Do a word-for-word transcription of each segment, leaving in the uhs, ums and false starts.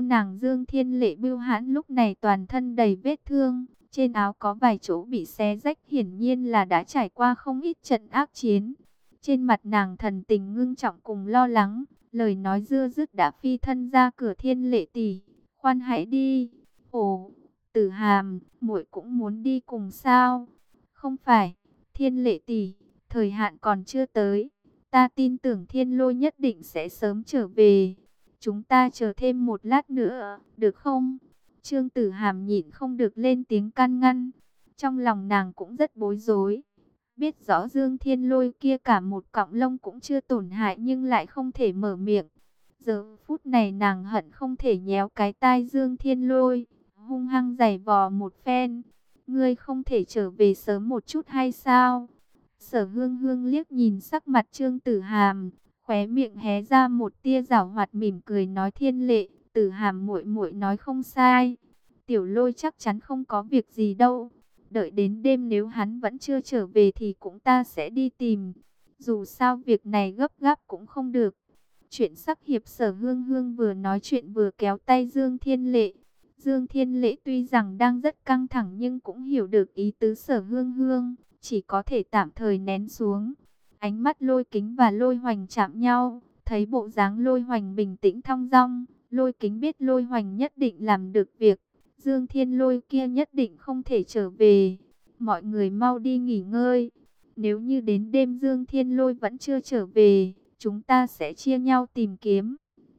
nàng Dương Thiên Lệ bưu hãn lúc này toàn thân đầy vết thương, trên áo có vài chỗ bị xé rách, hiển nhiên là đã trải qua không ít trận ác chiến. Trên mặt nàng thần tình ngưng trọng cùng lo lắng, lời nói dưa dứt đã phi thân ra cửa. Thiên Lệ tỷ, khoan hãy đi. Ồ, Tử Hàm, muội cũng muốn đi cùng sao? Không phải, Thiên Lệ tỷ, thời hạn còn chưa tới. Ta tin tưởng Thiên Lôi nhất định sẽ sớm trở về. Chúng ta chờ thêm một lát nữa, được không? Trương Tử Hàm nhịn không được lên tiếng can ngăn. Trong lòng nàng cũng rất bối rối. Biết rõ Dương Thiên Lôi kia cả một cọng lông cũng chưa tổn hại nhưng lại không thể mở miệng. Giờ phút này nàng hận không thể nhéo cái tai Dương Thiên Lôi, hung hăng giày vò một phen. Ngươi không thể trở về sớm một chút hay sao? Sở Hương Hương liếc nhìn sắc mặt Trương Tử Hàm, khóe miệng hé ra một tia giảo hoạt mỉm cười nói: Thiên Lệ, Tử Hàm muội muội nói không sai. Tiểu Lôi chắc chắn không có việc gì đâu. Đợi đến đêm nếu hắn vẫn chưa trở về thì cũng ta sẽ đi tìm. Dù sao việc này gấp gáp cũng không được. Chuyện sắc hiệp. Sở Hương Hương vừa nói chuyện vừa kéo tay Dương Thiên Lệ. Dương Thiên Lệ tuy rằng đang rất căng thẳng nhưng cũng hiểu được ý tứ Sở Hương Hương, chỉ có thể tạm thời nén xuống. Ánh mắt Lôi Kính và Lôi Hoành chạm nhau, thấy bộ dáng Lôi Hoành bình tĩnh thong dong, Lôi Kính biết Lôi Hoành nhất định làm được việc. Dương Thiên Lôi kia nhất định không thể trở về. Mọi người mau đi nghỉ ngơi. Nếu như đến đêm Dương Thiên Lôi vẫn chưa trở về, chúng ta sẽ chia nhau tìm kiếm.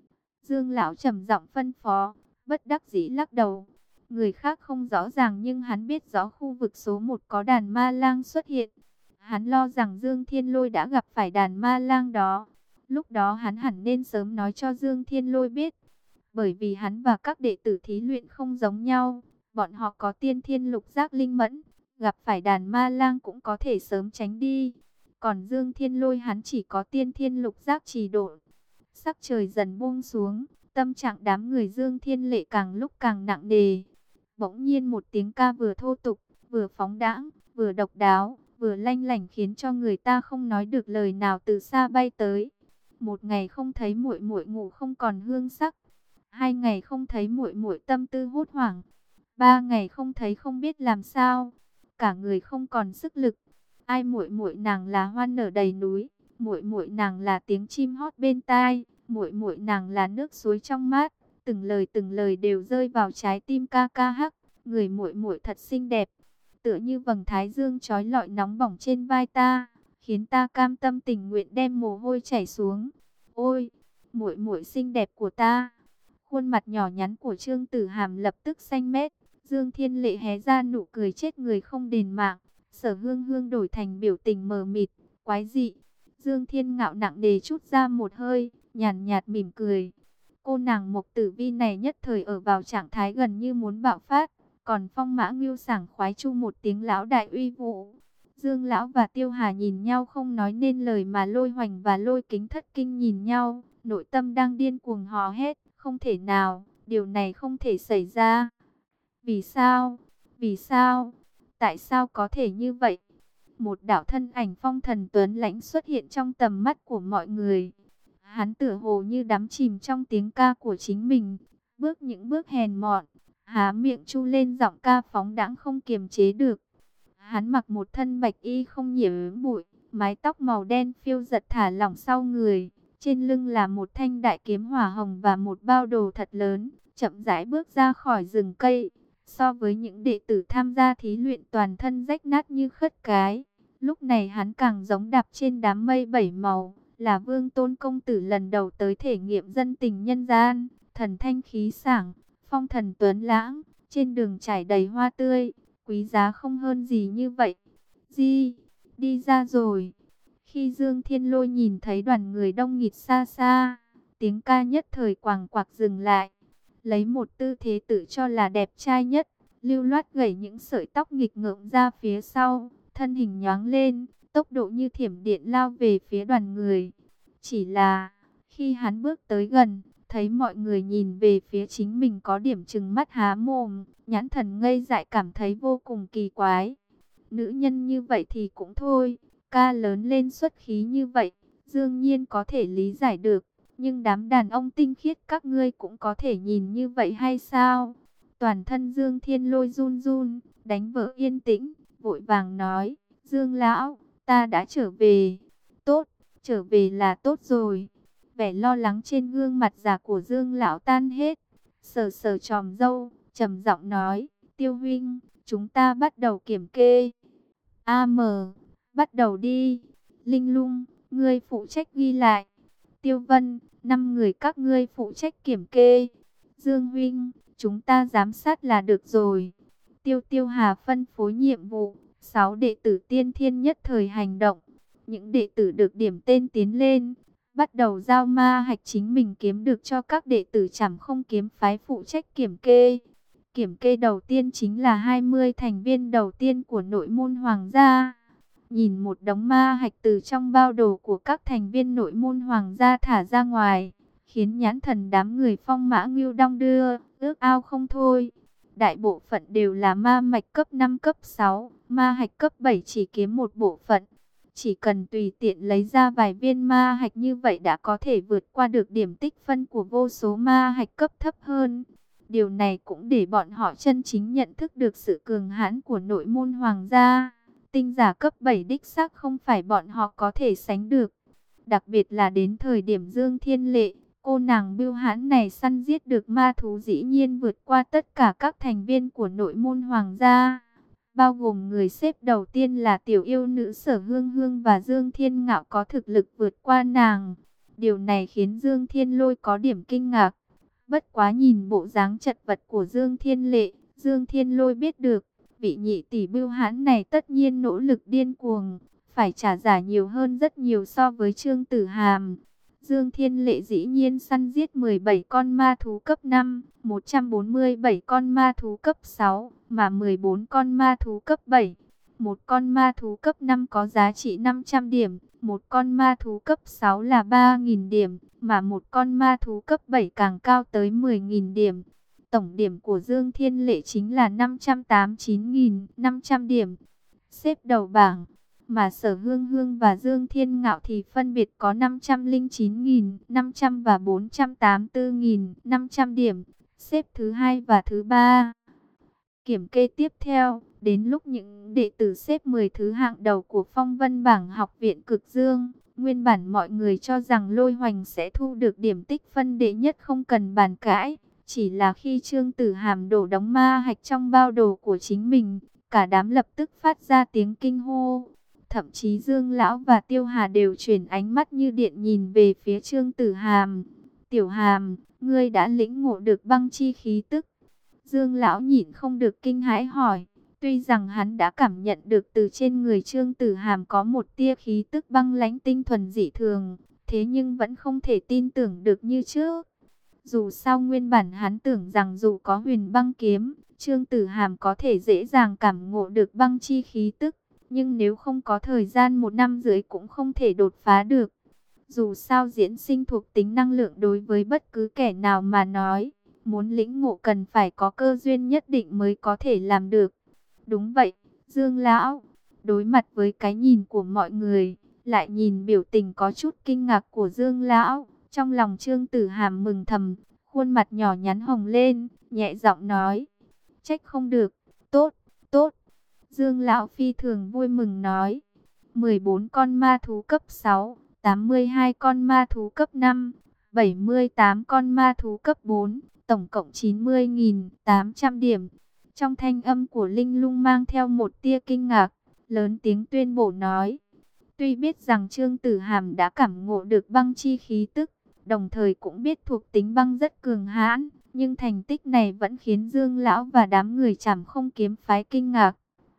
Dương lão trầm giọng phân phó, bất đắc dĩ lắc đầu. Người khác không rõ ràng nhưng hắn biết rõ khu vực số một có đàn ma lang xuất hiện. Hắn lo rằng Dương Thiên Lôi đã gặp phải đàn ma lang đó. Lúc đó hắn hẳn nên sớm nói cho Dương Thiên Lôi biết. Bởi vì hắn và các đệ tử thí luyện không giống nhau. Bọn họ có tiên thiên lục giác linh mẫn. Gặp phải đàn ma lang cũng có thể sớm tránh đi. Còn Dương Thiên Lôi hắn chỉ có tiên thiên lục giác trì độ. Sắc trời dần buông xuống. Tâm trạng đám người Dương Thiên Lệ càng lúc càng nặng nề. Bỗng nhiên một tiếng ca vừa thô tục, vừa phóng đãng, vừa độc đáo, vừa lanh lảnh khiến cho người ta không nói được lời nào từ xa bay tới. Một ngày không thấy muội muội ngủ không còn hương sắc. Hai ngày không thấy muội muội tâm tư hốt hoảng. Ba ngày không thấy không biết làm sao. Cả người không còn sức lực. Ai muội muội nàng là hoa nở đầy núi. Muội muội nàng là tiếng chim hót bên tai. Muội muội nàng là nước suối trong mát. Từng lời từng lời đều rơi vào trái tim ca ca hắc. Người muội muội thật xinh đẹp. Tựa như vầng thái dương chói lọi nóng bỏng trên vai ta. Khiến ta cam tâm tình nguyện đem mồ hôi chảy xuống. Ôi, muội muội xinh đẹp của ta. Khuôn mặt nhỏ nhắn của Trương Tử Hàm lập tức xanh mét. Dương Thiên Lệ hé ra nụ cười chết người không đền mạng. Sở Hương Hương đổi thành biểu tình mờ mịt, quái dị. Dương Thiên Ngạo nặng nề trút ra một hơi, nhàn nhạt mỉm cười. Cô nàng Mộc Tử Vi này nhất thời ở vào trạng thái gần như muốn bạo phát. Còn Phong Mã Ngưu sảng khoái chu một tiếng lão đại uy vũ. Dương Lão và Tiêu Hà nhìn nhau không nói nên lời mà Lôi Hoành và Lôi Kính thất kinh nhìn nhau. Nội tâm đang điên cuồng hò hét. Không thể nào, điều này không thể xảy ra. Vì sao? Vì sao? Tại sao có thể như vậy? Một đạo thân ảnh phong thần tuấn lãnh xuất hiện trong tầm mắt của mọi người. Hắn tựa hồ như đắm chìm trong tiếng ca của chính mình. Bước những bước hèn mọn, há miệng chu lên giọng ca phóng đãng không kiềm chế được. Hắn mặc một thân bạch y không nhiễm bụi, mái tóc màu đen phiêu giật thả lỏng sau người. Trên lưng là một thanh đại kiếm hỏa hồng và một bao đồ thật lớn, chậm rãi bước ra khỏi rừng cây. So với những đệ tử tham gia thí luyện toàn thân rách nát như khất cái, lúc này hắn càng giống đạp trên đám mây bảy màu, là Vương Tôn công tử lần đầu tới thể nghiệm dân tình nhân gian, thần thanh khí sảng, phong thần tuấn lãng, trên đường trải đầy hoa tươi, quý giá không hơn gì như vậy. Di, đi ra rồi. Khi Dương Thiên Lôi nhìn thấy đoàn người đông nghịt xa xa, tiếng ca nhất thời quàng quạc dừng lại. Lấy một tư thế tự cho là đẹp trai nhất, lưu loát gẩy những sợi tóc nghịch ngợm ra phía sau, thân hình nhoáng lên, tốc độ như thiểm điện lao về phía đoàn người. Chỉ là, khi hắn bước tới gần, thấy mọi người nhìn về phía chính mình có điểm trừng mắt há mồm, nhãn thần ngây dại cảm thấy vô cùng kỳ quái. Nữ nhân như vậy thì cũng thôi, ca lớn lên xuất khí như vậy, đương nhiên có thể lý giải được. Nhưng đám đàn ông tinh khiết các ngươi cũng có thể nhìn như vậy hay sao? Toàn thân Dương Thiên Lôi run run, đánh vỡ yên tĩnh, vội vàng nói, Dương lão, ta đã trở về. Tốt, trở về là tốt rồi. Vẻ lo lắng trên gương mặt già của Dương lão tan hết, sờ sờ chòm râu, trầm giọng nói, Tiêu huynh, chúng ta bắt đầu kiểm kê. A M, bắt đầu đi. Linh Lung, ngươi phụ trách ghi lại. Tiêu Vân, năm người các ngươi phụ trách kiểm kê. Dương huynh, chúng ta giám sát là được rồi. Tiêu Tiêu Hà phân phối nhiệm vụ, sáu đệ tử tiên thiên nhất thời hành động. Những đệ tử được điểm tên tiến lên, bắt đầu giao ma hạch chính mình kiếm được cho các đệ tử Trảm Không kiếm phái phụ trách kiểm kê. Kiểm kê đầu tiên chính là hai mươi thành viên đầu tiên của nội môn hoàng gia. Nhìn một đống ma hạch từ trong bao đồ của các thành viên nội môn hoàng gia thả ra ngoài, khiến nhãn thần đám người Phong Mã Ngưu đong đưa, ước ao không thôi. Đại bộ phận đều là ma mạch cấp năm cấp sáu, ma hạch cấp bảy chỉ kiếm một bộ phận. Chỉ cần tùy tiện lấy ra vài viên ma hạch như vậy đã có thể vượt qua được điểm tích phân của vô số ma hạch cấp thấp hơn. Điều này cũng để bọn họ chân chính nhận thức được sự cường hãn của nội môn hoàng gia. Tinh giả cấp bảy đích xác không phải bọn họ có thể sánh được. Đặc biệt là đến thời điểm Dương Thiên Lệ, cô nàng bưu hãn này săn giết được ma thú dĩ nhiên vượt qua tất cả các thành viên của nội môn hoàng gia. Bao gồm người xếp đầu tiên là tiểu yêu nữ Sở Hương Hương và Dương Thiên Ngạo có thực lực vượt qua nàng. Điều này khiến Dương Thiên Lôi có điểm kinh ngạc. Bất quá nhìn bộ dáng chật vật của Dương Thiên Lệ, Dương Thiên Lôi biết được, vị nhị tỷ bưu hãn này tất nhiên nỗ lực điên cuồng, phải trả giá nhiều hơn rất nhiều so với Trương Tử Hàm. Dương Thiên Lệ dĩ nhiên săn giết mười bảy con ma thú cấp năm, một trăm bốn mươi bảy con ma thú cấp sáu, mà mười bốn con ma thú cấp bảy. Một con ma thú cấp năm có giá trị năm trăm điểm, một con ma thú cấp sáu là ba nghìn điểm, mà một con ma thú cấp bảy càng cao tới mười nghìn điểm. Tổng điểm của Dương Thiên Lệ chính là năm trăm tám mươi chín nghìn năm trăm điểm, xếp đầu bảng. Mà Sở Hương Hương và Dương Thiên Ngạo thì phân biệt có năm trăm lẻ chín nghìn năm trăm và bốn trăm tám mươi tư nghìn năm trăm điểm, xếp thứ hai và thứ ba. Kiểm kê tiếp theo, đến lúc những đệ tử xếp mười thứ hạng đầu của phong vân bảng học viện Cực Dương. Nguyên bản mọi người cho rằng Lôi Hoành sẽ thu được điểm tích phân đệ nhất không cần bàn cãi. Chỉ là khi Trương Tử Hàm đổ đống ma hạch trong bao đồ của chính mình, cả đám lập tức phát ra tiếng kinh hô. Thậm chí Dương Lão và Tiêu Hà đều chuyển ánh mắt như điện nhìn về phía Trương Tử Hàm. Tiểu Hàm, ngươi đã lĩnh ngộ được băng chi khí tức. Dương Lão nhịn không được kinh hãi hỏi. Tuy rằng hắn đã cảm nhận được từ trên người Trương Tử Hàm có một tia khí tức băng lãnh tinh thuần dị thường, thế nhưng vẫn không thể tin tưởng được như trước. Dù sao nguyên bản hắn tưởng rằng dù có huyền băng kiếm, Trương Tử Hàm có thể dễ dàng cảm ngộ được băng chi khí tức. Nhưng nếu không có thời gian một năm rưỡi cũng không thể đột phá được. Dù sao diễn sinh thuộc tính năng lượng đối với bất cứ kẻ nào mà nói, muốn lĩnh ngộ cần phải có cơ duyên nhất định mới có thể làm được. Đúng vậy, Dương Lão, đối mặt với cái nhìn của mọi người, lại nhìn biểu tình có chút kinh ngạc của Dương Lão. Trong lòng Trương Tử Hàm mừng thầm, khuôn mặt nhỏ nhắn hồng lên, nhẹ giọng nói, trách không được, tốt, tốt. Dương Lão phi thường vui mừng nói, mười bốn con ma thú cấp sáu, tám mươi hai con ma thú cấp năm, bảy mươi tám con ma thú cấp bốn, tổng cộng chín mươi nghìn tám trăm điểm. Trong thanh âm của Linh Lung mang theo một tia kinh ngạc, lớn tiếng tuyên bố nói, tuy biết rằng Trương Tử Hàm đã cảm ngộ được băng chi khí tức, đồng thời cũng biết thuộc tính băng rất cường hãn, nhưng thành tích này vẫn khiến Dương Lão và đám người Trảm Không kiếm phái kinh ngạc.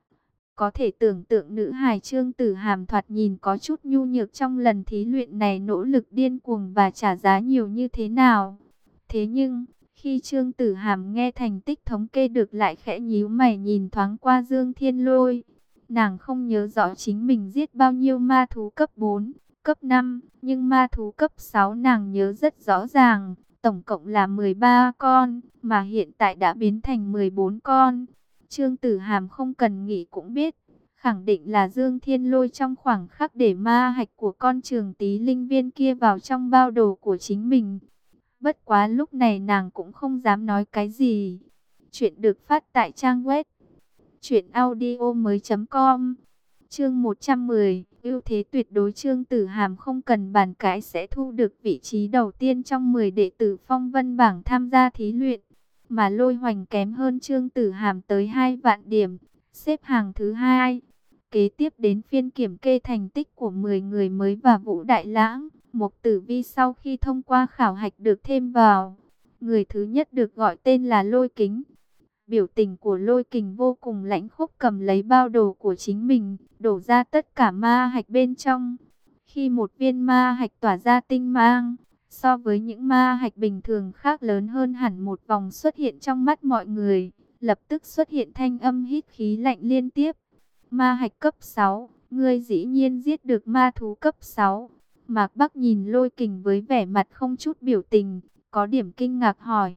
Có thể tưởng tượng nữ hài Trương Tử Hàm thoạt nhìn có chút nhu nhược trong lần thí luyện này nỗ lực điên cuồng và trả giá nhiều như thế nào. Thế nhưng, khi Trương Tử Hàm nghe thành tích thống kê được lại khẽ nhíu mày nhìn thoáng qua Dương Thiên Lôi. Nàng không nhớ rõ chính mình giết bao nhiêu ma thú cấp bốn, cấp năm, nhưng ma thú cấp sáu nàng nhớ rất rõ ràng, tổng cộng là mười ba con, mà hiện tại đã biến thành mười bốn con. Trương Tử Hàm không cần nghĩ cũng biết, Khẳng định là Dương Thiên Lôi trong khoảng khắc để ma hạch của con trường tí linh viên kia vào trong bao đồ của chính mình. Bất quá lúc này nàng cũng không dám nói cái gì. Chuyện được phát tại trang web truyện audio mới chấm com. Chương một trăm mười, ưu thế tuyệt đối. Trương Tử Hàm không cần bàn cãi sẽ thu được vị trí đầu tiên trong mười đệ tử phong vân bảng tham gia thí luyện. Mà Lôi Hoành kém hơn Trương Tử Hàm tới hai vạn điểm, xếp hàng thứ hai. Kế tiếp đến phiên kiểm kê thành tích của mười người mới và Vũ Đại Lãng. Mục Tử Vi sau khi thông qua khảo hạch được thêm vào. Người thứ nhất được gọi tên là Lôi Kính. Biểu tình của Lôi Kình vô cùng lãnh khốc, cầm lấy bao đồ của chính mình, đổ ra tất cả ma hạch bên trong. Khi một viên ma hạch tỏa ra tinh mang, so với những ma hạch bình thường khác lớn hơn hẳn một vòng xuất hiện trong mắt mọi người, lập tức xuất hiện thanh âm hít khí lạnh liên tiếp. Ma hạch cấp sáu, ngươi dĩ nhiên giết được ma thú cấp sáu. Mạc Bắc nhìn Lôi Kình với vẻ mặt không chút biểu tình, có điểm kinh ngạc hỏi.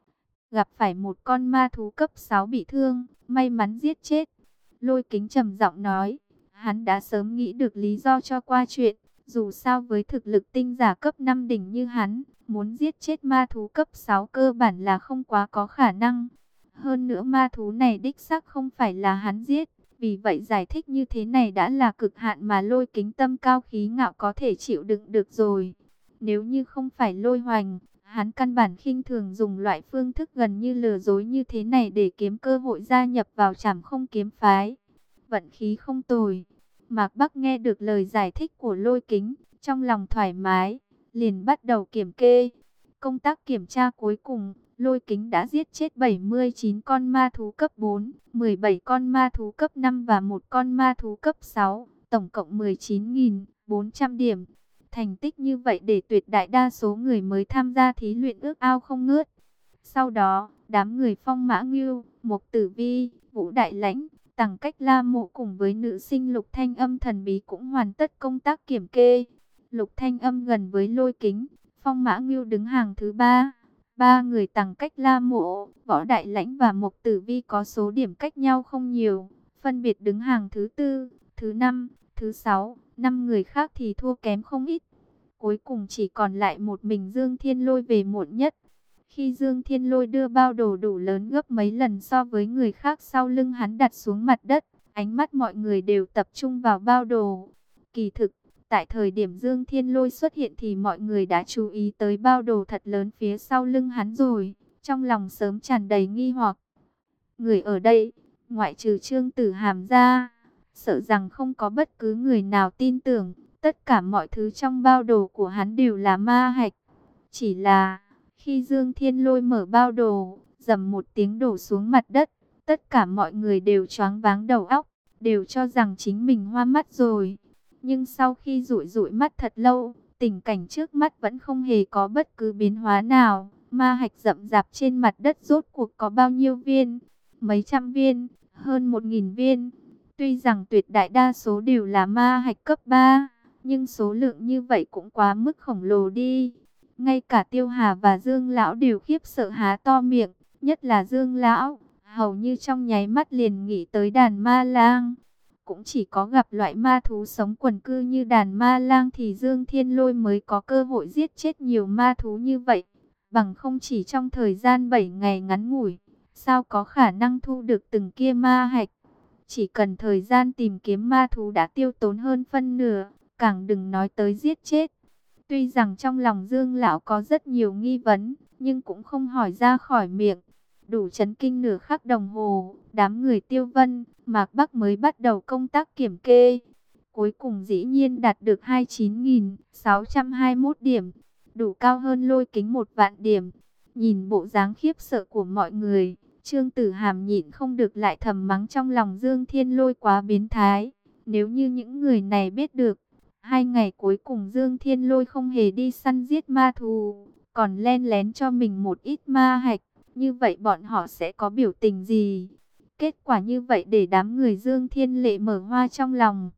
Gặp phải một con ma thú cấp sáu bị thương, may mắn giết chết. Lôi Kính trầm giọng nói, hắn đã sớm nghĩ được lý do cho qua chuyện. Dù sao với thực lực tinh giả cấp năm đỉnh như hắn, muốn giết chết ma thú cấp sáu cơ bản là không quá có khả năng. Hơn nữa ma thú này đích xác không phải là hắn giết. Vì vậy giải thích như thế này đã là cực hạn mà Lôi Kính tâm cao khí ngạo có thể chịu đựng được rồi. Nếu như không phải Lôi Hoành, hắn căn bản khinh thường dùng loại phương thức gần như lừa dối như thế này để kiếm cơ hội gia nhập vào Trảm Không kiếm phái. Vận khí không tồi. Mạc Bắc nghe được lời giải thích của Lôi Kính, trong lòng thoải mái, liền bắt đầu kiểm kê. Công tác kiểm tra cuối cùng, Lôi Kính đã giết chết bảy mươi chín con ma thú cấp bốn, mười bảy con ma thú cấp năm và một con ma thú cấp sáu, tổng cộng mười chín nghìn bốn trăm điểm. Thành tích như vậy để tuyệt đại đa số người mới tham gia thí luyện ước ao không ngớt. Sau đó, đám người Phong Mã Ngưu, Mục Tử Vi, Vũ Đại Lãnh, Tằng Cách La Mộ cùng với nữ sinh Lục Thanh Âm thần bí cũng hoàn tất công tác kiểm kê. Lục Thanh Âm gần với Lôi Kính, Phong Mã Ngưu đứng hàng thứ ba. Ba người Tằng Cách La Mộ, Võ Đại Lãnh và Mục Tử Vi có số điểm cách nhau không nhiều, phân biệt đứng hàng thứ tư, thứ năm, thứ sáu. Năm người khác thì thua kém không ít. Cuối cùng chỉ còn lại một mình Dương Thiên Lôi về muộn nhất. Khi Dương Thiên Lôi đưa bao đồ đủ lớn gấp mấy lần so với người khác sau lưng hắn đặt xuống mặt đất, ánh mắt mọi người đều tập trung vào bao đồ. Kỳ thực, tại thời điểm Dương Thiên Lôi xuất hiện thì mọi người đã chú ý tới bao đồ thật lớn phía sau lưng hắn rồi, trong lòng sớm tràn đầy nghi hoặc. Người ở đây, ngoại trừ Trương Tử Hàm ra, sợ rằng không có bất cứ người nào tin tưởng, tất cả mọi thứ trong bao đồ của hắn đều là ma hạch. Chỉ là, khi Dương Thiên Lôi mở bao đồ, rầm một tiếng đổ xuống mặt đất, tất cả mọi người đều choáng váng đầu óc, đều cho rằng chính mình hoa mắt rồi. Nhưng sau khi dụi dụi mắt thật lâu, tình cảnh trước mắt vẫn không hề có bất cứ biến hóa nào. Ma hạch rậm rạp trên mặt đất rốt cuộc có bao nhiêu viên? Mấy trăm viên, hơn một nghìn viên. Tuy rằng tuyệt đại đa số đều là ma hạch cấp ba, nhưng số lượng như vậy cũng quá mức khổng lồ đi. Ngay cả Tiêu Hà và Dương Lão đều khiếp sợ há to miệng, nhất là Dương Lão, hầu như trong nháy mắt liền nghĩ tới đàn ma lang. Cũng chỉ có gặp loại ma thú sống quần cư như đàn ma lang thì Dương Thiên Lôi mới có cơ hội giết chết nhiều ma thú như vậy. Bằng không chỉ trong thời gian bảy ngày ngắn ngủi, sao có khả năng thu được từng kia ma hạch. Chỉ cần thời gian tìm kiếm ma thú đã tiêu tốn hơn phân nửa, càng đừng nói tới giết chết. Tuy rằng trong lòng Dương Lão có rất nhiều nghi vấn, nhưng cũng không hỏi ra khỏi miệng. Đủ chấn kinh nửa khắc đồng hồ, đám người Tiêu Vân, Mạc Bắc mới bắt đầu công tác kiểm kê. Cuối cùng dĩ nhiên đạt được hai mươi chín nghìn sáu trăm hai mươi mốt điểm, đủ cao hơn Lôi Kính một vạn điểm. Nhìn bộ dáng khiếp sợ của mọi người, Trương Tử Hàm nhịn không được lại thầm mắng trong lòng Dương Thiên Lôi quá biến thái. Nếu như những người này biết được, hai ngày cuối cùng Dương Thiên Lôi không hề đi săn giết ma thú, còn len lén cho mình một ít ma hạch, như vậy bọn họ sẽ có biểu tình gì? Kết quả như vậy để đám người Dương Thiên Lệ mở hoa trong lòng.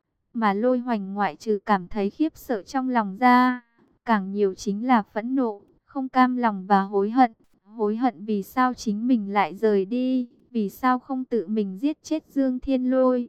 Mà Lôi Hoành ngoại trừ cảm thấy khiếp sợ trong lòng ra, càng nhiều chính là phẫn nộ, không cam lòng và hối hận. Hối hận vì sao chính mình lại rời đi, vì sao không tự mình giết chết Dương Thiên Lôi.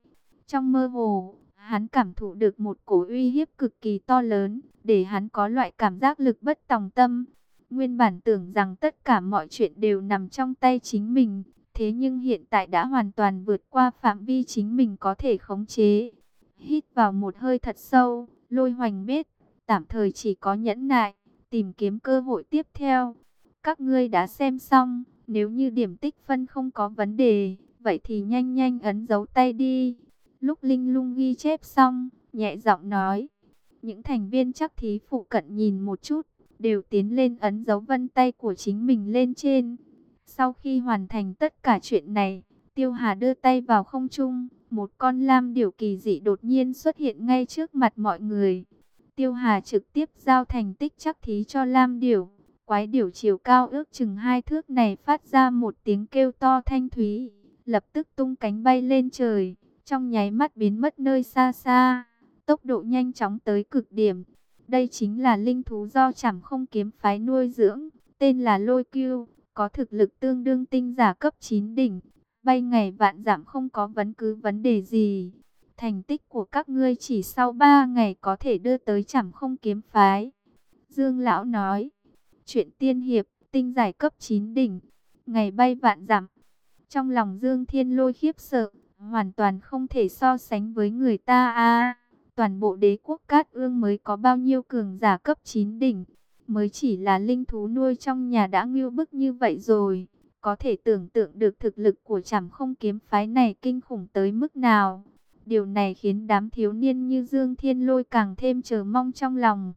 Trong mơ hồ, hắn cảm thụ được một cổ uy hiếp cực kỳ to lớn, để hắn có loại cảm giác lực bất tòng tâm. Nguyên bản tưởng rằng tất cả mọi chuyện đều nằm trong tay chính mình, thế nhưng hiện tại đã hoàn toàn vượt qua phạm vi chính mình có thể khống chế. Hít vào một hơi thật sâu, Lôi Hoành biết, tạm thời chỉ có nhẫn nại, tìm kiếm cơ hội tiếp theo. Các ngươi đã xem xong, nếu như điểm tích phân không có vấn đề, vậy thì nhanh nhanh ấn dấu tay đi. Lúc Linh Lung ghi chép xong, nhẹ giọng nói. Những thành viên chắc thí phụ cận nhìn một chút, đều tiến lên ấn dấu vân tay của chính mình lên trên. Sau khi hoàn thành tất cả chuyện này, Tiêu Hà đưa tay vào không trung, một con lam điểu kỳ dị đột nhiên xuất hiện ngay trước mặt mọi người. Tiêu Hà trực tiếp giao thành tích chắc thí cho lam điểu. Quái điểu chiều cao ước chừng hai thước này phát ra một tiếng kêu to thanh thúy, lập tức tung cánh bay lên trời, trong nháy mắt biến mất nơi xa xa, tốc độ nhanh chóng tới cực điểm. Đây chính là linh thú do Trảm Không Kiếm phái nuôi dưỡng, tên là Lôi Cưu, có thực lực tương đương tinh giả cấp chín đỉnh, bay ngày vạn dặm không có vấn cứ vấn đề gì. Thành tích của các ngươi chỉ sau ba ngày có thể đưa tới Trảm Không Kiếm phái. Dương lão nói, chuyện tiên hiệp, tinh giải cấp chín đỉnh, ngày bay vạn dặm. Trong lòng Dương Thiên Lôi khiếp sợ, hoàn toàn không thể so sánh với người ta a. Toàn bộ đế quốc Cát Ương mới có bao nhiêu cường giả cấp chín đỉnh, mới chỉ là linh thú nuôi trong nhà đã ngưu bức như vậy rồi. Có thể tưởng tượng được thực lực của Trảm Không Kiếm phái này kinh khủng tới mức nào. Điều này khiến đám thiếu niên như Dương Thiên Lôi càng thêm chờ mong trong lòng.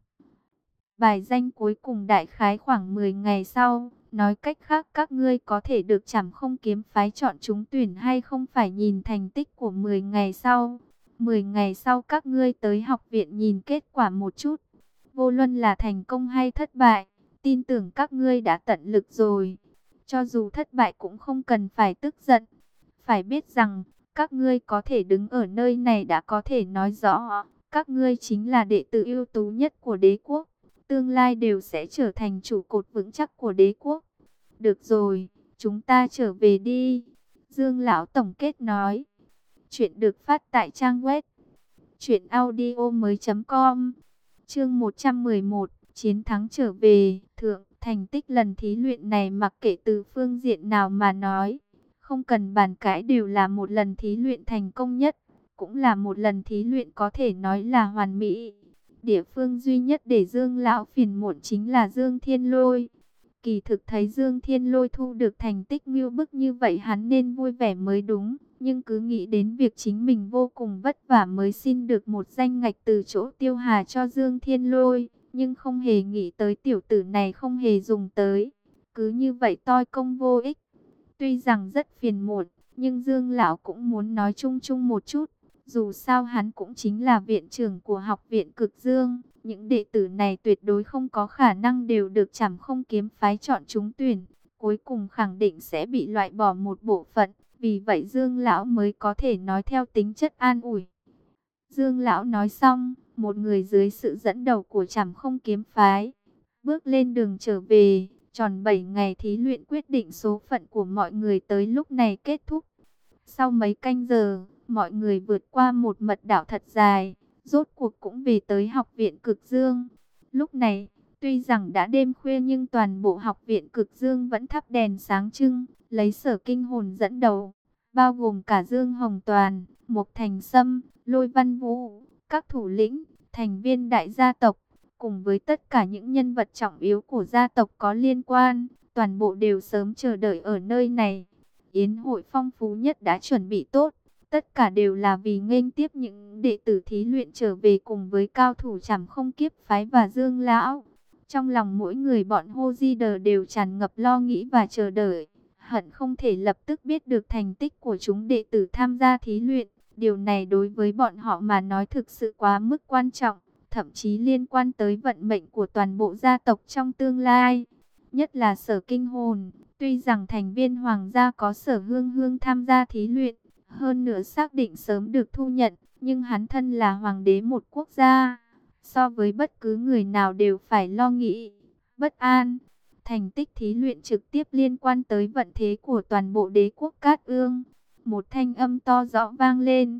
Bài danh cuối cùng đại khái khoảng mười ngày sau, nói cách khác các ngươi có thể được Trảm Không Kiếm phái chọn trúng tuyển hay không phải nhìn thành tích của mười ngày sau. mười ngày sau các ngươi tới học viện nhìn kết quả một chút. Vô luận là thành công hay thất bại, tin tưởng các ngươi đã tận lực rồi. Cho dù thất bại cũng không cần phải tức giận. Phải biết rằng, các ngươi có thể đứng ở nơi này đã có thể nói rõ, các ngươi chính là đệ tử ưu tú nhất của đế quốc. Tương lai đều sẽ trở thành trụ cột vững chắc của đế quốc. Được rồi, chúng ta trở về đi. Dương lão tổng kết nói. Chuyện được phát tại trang web truyện audio mới chấm com. Chương một trăm mười một, chiến thắng trở về. Thượng, thành tích lần thí luyện này mặc kệ từ phương diện nào mà nói, không cần bàn cãi đều là một lần thí luyện thành công nhất, cũng là một lần thí luyện có thể nói là hoàn mỹ. Địa phương duy nhất để Dương lão phiền muộn chính là Dương Thiên Lôi. Kỳ thực thấy Dương Thiên Lôi thu được thành tích ngưu bức như vậy hắn nên vui vẻ mới đúng. Nhưng cứ nghĩ đến việc chính mình vô cùng vất vả mới xin được một danh ngạch từ chỗ Tiêu Hà cho Dương Thiên Lôi. Nhưng không hề nghĩ tới tiểu tử này không hề dùng tới. Cứ như vậy toi công vô ích. Tuy rằng rất phiền muộn, nhưng Dương lão cũng muốn nói chung chung một chút. Dù sao hắn cũng chính là viện trưởng của học viện Cực Dương. Những đệ tử này tuyệt đối không có khả năng đều được Trảm Không Kiếm phái chọn trúng tuyển. Cuối cùng khẳng định sẽ bị loại bỏ một bộ phận. Vì vậy Dương lão mới có thể nói theo tính chất an ủi. Dương lão nói xong, một người dưới sự dẫn đầu của Trảm Không Kiếm phái bước lên đường trở về. Tròn bảy ngày thí luyện quyết định số phận của mọi người tới lúc này kết thúc. Sau mấy canh giờ, mọi người vượt qua một mật đảo thật dài, rốt cuộc cũng về tới học viện Cực Dương. Lúc này, tuy rằng đã đêm khuya nhưng toàn bộ học viện Cực Dương vẫn thắp đèn sáng trưng, lấy Sở Kinh Hồn dẫn đầu, bao gồm cả Dương Hồng Toàn, Mục Thành Sâm, Lôi Văn Vũ, các thủ lĩnh, thành viên đại gia tộc, cùng với tất cả những nhân vật trọng yếu của gia tộc có liên quan, toàn bộ đều sớm chờ đợi ở nơi này. Yến hội phong phú nhất đã chuẩn bị tốt, tất cả đều là vì nghênh tiếp những đệ tử thí luyện trở về cùng với cao thủ Trảm Không Kiếp phái và Dương lão. Trong lòng mỗi người bọn Hô Di Đờ đều tràn ngập lo nghĩ và chờ đợi, hận không thể lập tức biết được thành tích của chúng đệ tử tham gia thí luyện. Điều này đối với bọn họ mà nói thực sự quá mức quan trọng, thậm chí liên quan tới vận mệnh của toàn bộ gia tộc trong tương lai. Nhất là Sở Kinh Hồn, tuy rằng thành viên hoàng gia có Sở Hương Hương tham gia thí luyện, hơn nữa xác định sớm được thu nhận, nhưng hắn thân là hoàng đế một quốc gia, so với bất cứ người nào đều phải lo nghĩ, bất an. Thành tích thí luyện trực tiếp liên quan tới vận thế của toàn bộ đế quốc Cát Ương. Một thanh âm to rõ vang lên,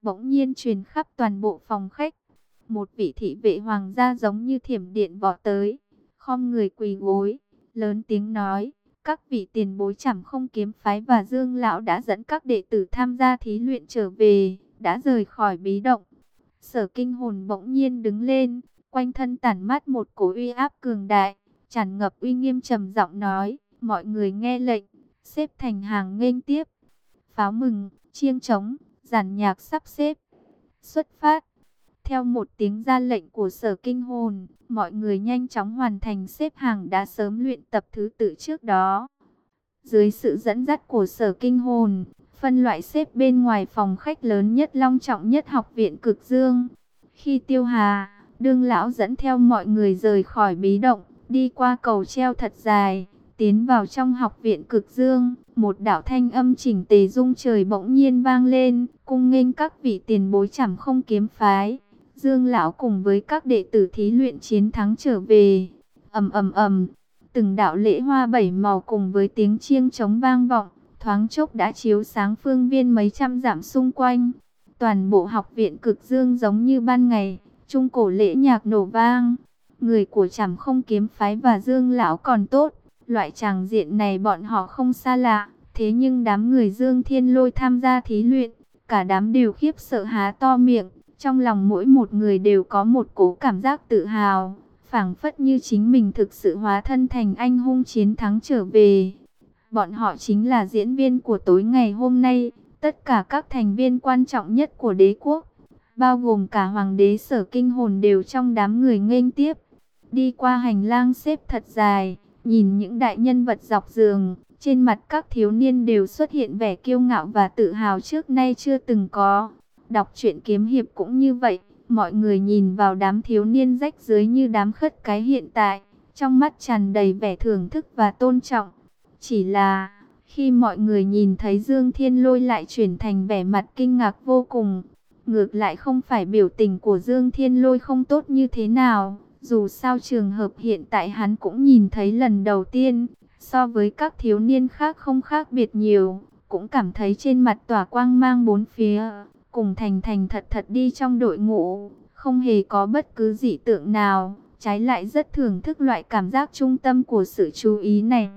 bỗng nhiên truyền khắp toàn bộ phòng khách. Một vị thị vệ hoàng gia giống như thiểm điện vọt tới, khom người quỳ gối, lớn tiếng nói: các vị tiền bối Trảm Không kiếm phái và Dương lão đã dẫn các đệ tử tham gia thí luyện trở về, đã rời khỏi bí động. Sở Kinh Hồn bỗng nhiên đứng lên, quanh thân tản mát một cổ uy áp cường đại, tràn ngập uy nghiêm, trầm giọng nói: mọi người nghe lệnh, xếp thành hàng nghênh tiếp. Pháo mừng, chiêng trống, giàn nhạc sắp xếp, xuất phát. Theo một tiếng ra lệnh của Sở Kinh Hồn, mọi người nhanh chóng hoàn thành xếp hàng đã sớm luyện tập thứ tự trước đó. Dưới sự dẫn dắt của Sở Kinh Hồn, phân loại xếp bên ngoài phòng khách lớn nhất, long trọng nhất học viện Cực Dương. Khi Tiêu Hà, Đương lão dẫn theo mọi người rời khỏi bí động, đi qua cầu treo thật dài, tiến vào trong học viện Cực Dương, một đạo thanh âm chỉnh tề rung trời bỗng nhiên vang lên, cung nghênh các vị tiền bối Trảm Không kiếm phái. Dương lão cùng với các đệ tử thí luyện chiến thắng trở về. Ầm ầm ầm, từng đạo lễ hoa bảy màu cùng với tiếng chiêng trống vang vọng, thoáng chốc đã chiếu sáng phương viên mấy trăm dặm xung quanh. Toàn bộ học viện Cực Dương giống như ban ngày, trung cổ lễ nhạc nổ vang. Người của Trảm Không kiếm phái và Dương lão còn tốt, loại tràng diện này bọn họ không xa lạ, thế nhưng đám người Dương Thiên Lôi tham gia thí luyện, cả đám đều khiếp sợ há to miệng. Trong lòng mỗi một người đều có một cố cảm giác tự hào, phảng phất như chính mình thực sự hóa thân thành anh hùng chiến thắng trở về. Bọn họ chính là diễn viên của tối ngày hôm nay, tất cả các thành viên quan trọng nhất của đế quốc, bao gồm cả hoàng đế Sở Kinh Hồn đều trong đám người nghênh tiếp. Đi qua hành lang xếp thật dài, nhìn những đại nhân vật dọc giường, trên mặt các thiếu niên đều xuất hiện vẻ kiêu ngạo và tự hào trước nay chưa từng có. Đọc truyện kiếm hiệp cũng như vậy, mọi người nhìn vào đám thiếu niên rách rưới như đám khất cái hiện tại, trong mắt tràn đầy vẻ thưởng thức và tôn trọng. Chỉ là, khi mọi người nhìn thấy Dương Thiên Lôi lại chuyển thành vẻ mặt kinh ngạc vô cùng. Ngược lại không phải biểu tình của Dương Thiên Lôi không tốt như thế nào, dù sao trường hợp hiện tại hắn cũng nhìn thấy lần đầu tiên, so với các thiếu niên khác không khác biệt nhiều, cũng cảm thấy trên mặt tỏa quang mang bốn phía. Cùng thành thành thật thật đi trong đội ngũ, không hề có bất cứ dị tượng nào, trái lại rất thưởng thức loại cảm giác trung tâm của sự chú ý này.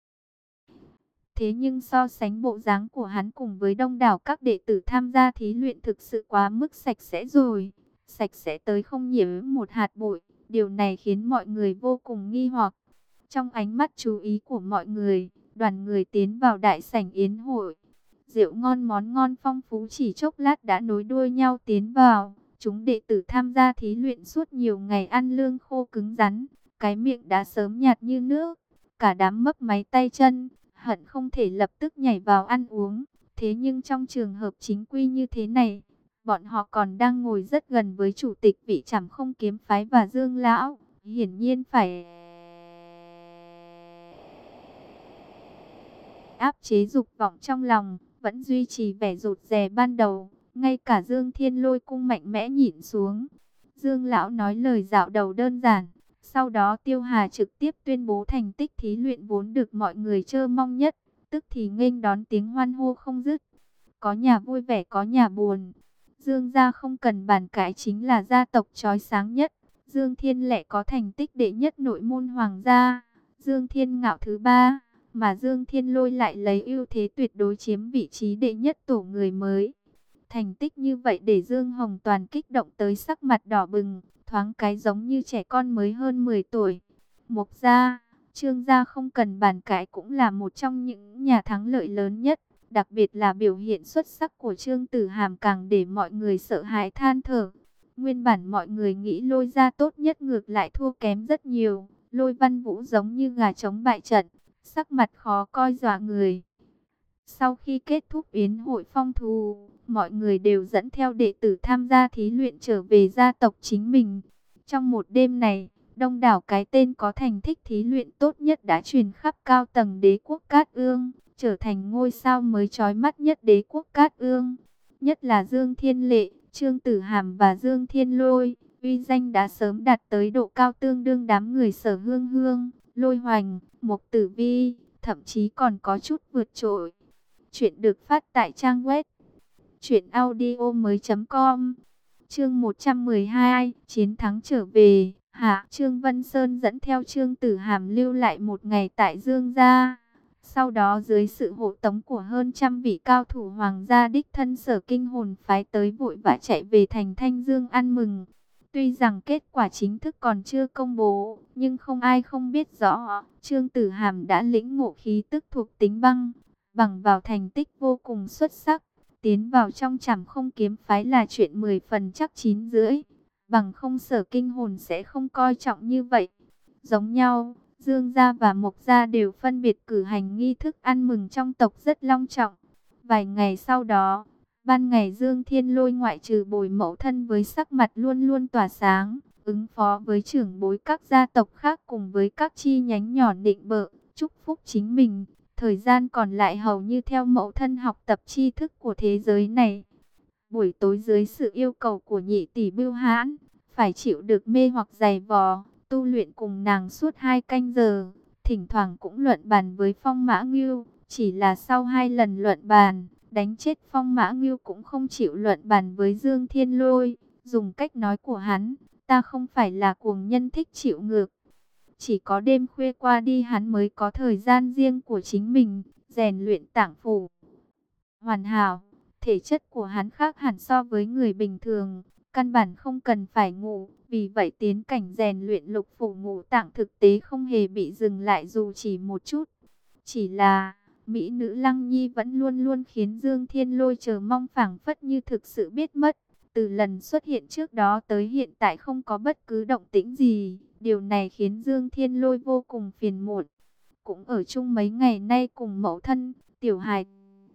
Thế nhưng so sánh bộ dáng của hắn cùng với đông đảo các đệ tử tham gia thí luyện thực sự quá mức sạch sẽ rồi, sạch sẽ tới không nhiễm một hạt bụi, điều này khiến mọi người vô cùng nghi hoặc. Trong ánh mắt chú ý của mọi người, đoàn người tiến vào đại sảnh yến hội. Rượu ngon món ngon phong phú chỉ chốc lát đã nối đuôi nhau tiến vào. Chúng đệ tử tham gia thí luyện suốt nhiều ngày ăn lương khô cứng rắn, cái miệng đã sớm nhạt như nước. Cả đám mấp máy tay chân, hận không thể lập tức nhảy vào ăn uống. Thế nhưng trong trường hợp chính quy như thế này, bọn họ còn đang ngồi rất gần với chủ tịch vị Trảm Không kiếm phái và Dương lão, hiển nhiên phải áp chế dục vọng trong lòng, vẫn duy trì vẻ rụt rè ban đầu. Ngay cả Dương Thiên Lôi cũng mạnh mẽ nhịn xuống. Dương lão nói lời dạo đầu đơn giản, sau đó Tiêu Hà trực tiếp tuyên bố thành tích thí luyện vốn được mọi người chờ mong nhất, tức thì nghênh đón tiếng hoan hô không dứt. Có nhà vui vẻ có nhà buồn. Dương gia không cần bàn cãi chính là gia tộc chói sáng nhất. Dương Thiên Lệ có thành tích đệ nhất nội môn hoàng gia, Dương Thiên Ngạo thứ ba, mà Dương Thiên Lôi lại lấy ưu thế tuyệt đối chiếm vị trí đệ nhất tổ người mới. Thành tích như vậy để Dương Hồng Toàn kích động tới sắc mặt đỏ bừng, thoáng cái giống như trẻ con mới hơn mười tuổi. Mục gia, Trương gia không cần bàn cãi cũng là một trong những nhà thắng lợi lớn nhất. Đặc biệt là biểu hiện xuất sắc của Trương Tử Hàm càng để mọi người sợ hãi than thở. Nguyên bản mọi người nghĩ Lôi gia tốt nhất ngược lại thua kém rất nhiều. Lôi Văn Vũ giống như gà trống bại trận, sắc mặt khó coi dọa người. Sau khi kết thúc yến hội phong thù, mọi người đều dẫn theo đệ tử tham gia thí luyện trở về gia tộc chính mình. Trong một đêm này, đông đảo cái tên có thành tích thí luyện tốt nhất đã truyền khắp cao tầng đế quốc Cát Ương, trở thành ngôi sao mới chói mắt nhất đế quốc Cát Ương. Nhất là Dương Thiên Lệ, Trương Tử Hàm và Dương Thiên Lôi, uy danh đã sớm đạt tới độ cao tương đương đám người Sở Hương Hương, Lôi Hoành, Mục Tử Vi, thậm chí còn có chút vượt trội. Chuyện được phát tại trang web Chuyện audio mới com. Chương một trăm mười hai, chiến thắng trở về. Hạ, Trương Vân Sơn dẫn theo Trương Tử Hàm lưu lại một ngày tại Dương gia. Sau đó dưới sự hộ tống của hơn trăm vị cao thủ hoàng gia đích thân Sở Kinh hồn phái tới vội vã chạy về thành Thanh Dương ăn mừng. Tuy rằng kết quả chính thức còn chưa công bố, nhưng không ai không biết rõ, Trương Tử Hàm đã lĩnh ngộ khí tức thuộc tính băng, bằng vào thành tích vô cùng xuất sắc. Tiến vào trong Trảm Không kiếm phái là chuyện mười phần chắc chín rưỡi, bằng không Sở Kinh hồn sẽ không coi trọng như vậy. Giống nhau, Dương gia và Mộc gia đều phân biệt cử hành nghi thức ăn mừng trong tộc rất long trọng. Vài ngày sau đó, ban ngày Dương Thiên Lôi ngoại trừ bồi mẫu thân với sắc mặt luôn luôn tỏa sáng, ứng phó với trưởng bối các gia tộc khác cùng với các chi nhánh nhỏ nịnh bợ, chúc phúc chính mình. Thời gian còn lại hầu như theo mẫu thân học tập tri thức của thế giới này. Buổi tối dưới sự yêu cầu của nhị tỷ Bưu Hãn, phải chịu được mê hoặc giày vò, tu luyện cùng nàng suốt hai canh giờ. Thỉnh thoảng cũng luận bàn với Phong Mã Ngưu, chỉ là sau hai lần luận bàn, đánh chết Phong Mã Ngưu cũng không chịu luận bàn với Dương Thiên Lôi. Dùng cách nói của hắn, ta không phải là cuồng nhân thích chịu ngược. Chỉ có đêm khuya qua đi hắn mới có thời gian riêng của chính mình, rèn luyện tạng phủ. Hoàn hảo, thể chất của hắn khác hẳn so với người bình thường, căn bản không cần phải ngủ. Vì vậy tiến cảnh rèn luyện lục phủ ngũ tạng thực tế không hề bị dừng lại dù chỉ một chút. Chỉ là, mỹ nữ Lăng Nhi vẫn luôn luôn khiến Dương Thiên Lôi chờ mong phảng phất như thực sự biết mất. Từ lần xuất hiện trước đó tới hiện tại không có bất cứ động tĩnh gì. Điều này khiến Dương Thiên Lôi vô cùng phiền muộn. Cũng ở chung mấy ngày nay cùng mẫu thân, tiểu hài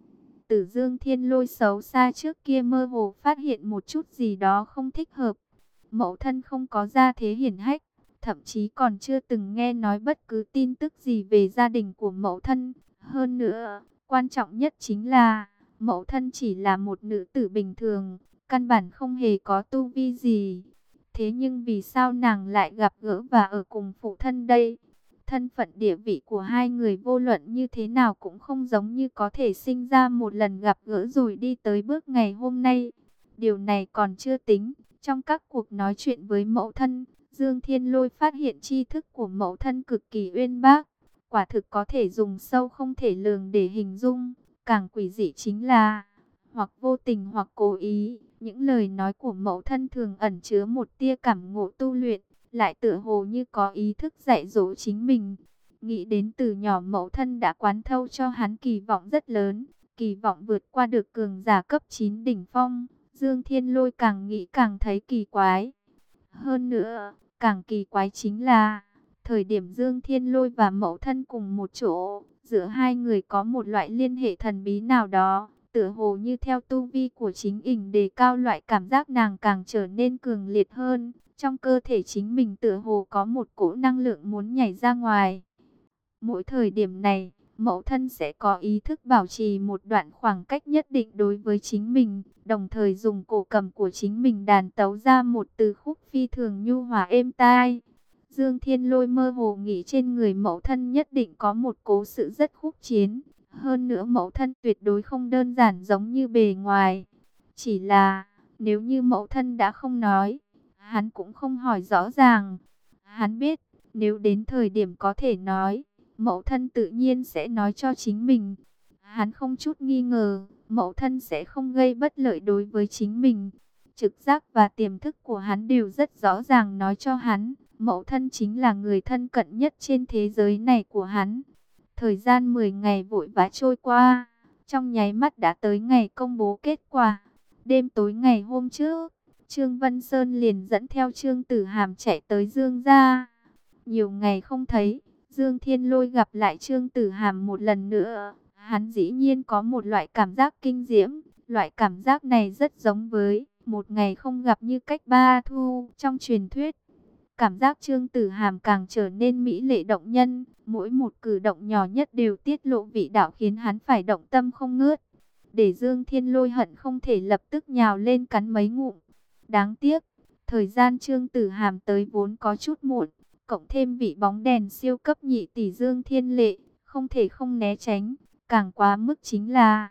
tử Dương Thiên Lôi xấu xa trước kia mơ hồ phát hiện một chút gì đó không thích hợp. Mẫu thân không có gia thế hiển hách, thậm chí còn chưa từng nghe nói bất cứ tin tức gì về gia đình của mẫu thân. Hơn nữa, quan trọng nhất chính là, mẫu thân chỉ là một nữ tử bình thường, căn bản không hề có tu vi gì. Thế nhưng vì sao nàng lại gặp gỡ và ở cùng phụ thân đây? Thân phận địa vị của hai người vô luận như thế nào cũng không giống như có thể sinh ra một lần gặp gỡ rồi đi tới bước ngày hôm nay. Điều này còn chưa tính, trong các cuộc nói chuyện với mẫu thân, Dương Thiên Lôi phát hiện tri thức của mẫu thân cực kỳ uyên bác. Quả thực có thể dùng sâu không thể lường để hình dung. Càng quỷ dị chính là, hoặc vô tình hoặc cố ý, những lời nói của mẫu thân thường ẩn chứa một tia cảm ngộ tu luyện, lại tựa hồ như có ý thức dạy dỗ chính mình. Nghĩ đến từ nhỏ mẫu thân đã quán thâu cho hắn kỳ vọng rất lớn, kỳ vọng vượt qua được cường giả cấp chín đỉnh phong. Dương Thiên Lôi càng nghĩ càng thấy kỳ quái. Hơn nữa, càng kỳ quái chính là, thời điểm Dương Thiên Lôi và mẫu thân cùng một chỗ, giữa hai người có một loại liên hệ thần bí nào đó. Tựa hồ như theo tu vi của chính ỉnh đề cao loại cảm giác nàng càng trở nên cường liệt hơn. Trong cơ thể chính mình tựa hồ có một cỗ năng lượng muốn nhảy ra ngoài. Mỗi thời điểm này, mẫu thân sẽ có ý thức bảo trì một đoạn khoảng cách nhất định đối với chính mình, đồng thời dùng cổ cầm của chính mình đàn tấu ra một từ khúc phi thường nhu hòa êm tai. Dương Thiên Lôi mơ hồ nghĩ trên người mẫu thân nhất định có một cố sự rất khúc chiến. Hơn nữa mẫu thân tuyệt đối không đơn giản giống như bề ngoài. Chỉ là, nếu như mẫu thân đã không nói, hắn cũng không hỏi rõ ràng. Hắn biết, nếu đến thời điểm có thể nói, mẫu thân tự nhiên sẽ nói cho chính mình. Hắn không chút nghi ngờ, mẫu thân sẽ không gây bất lợi đối với chính mình. Trực giác và tiềm thức của hắn đều rất rõ ràng nói cho hắn, mẫu thân chính là người thân cận nhất trên thế giới này của hắn. Thời gian mười ngày vội vã trôi qua, trong nháy mắt đã tới ngày công bố kết quả. Đêm tối ngày hôm trước, Trương Vân Sơn liền dẫn theo Trương Tử Hàm chạy tới Dương gia. Nhiều ngày không thấy, Dương Thiên Lôi gặp lại Trương Tử Hàm một lần nữa. Hắn dĩ nhiên có một loại cảm giác kinh diễm. Loại cảm giác này rất giống với một ngày không gặp như cách ba thu trong truyền thuyết. Cảm giác Trương Tử Hàm càng trở nên mỹ lệ động nhân. Mỗi một cử động nhỏ nhất đều tiết lộ vị đạo khiến hắn phải động tâm không ngớt. Để Dương Thiên Lôi hận không thể lập tức nhào lên cắn mấy ngụm. Đáng tiếc, thời gian Trương Tử Hàm tới vốn có chút muộn. Cộng thêm vị bóng đèn siêu cấp nhị tỷ Dương Thiên Lệ, không thể không né tránh. Càng quá mức chính là,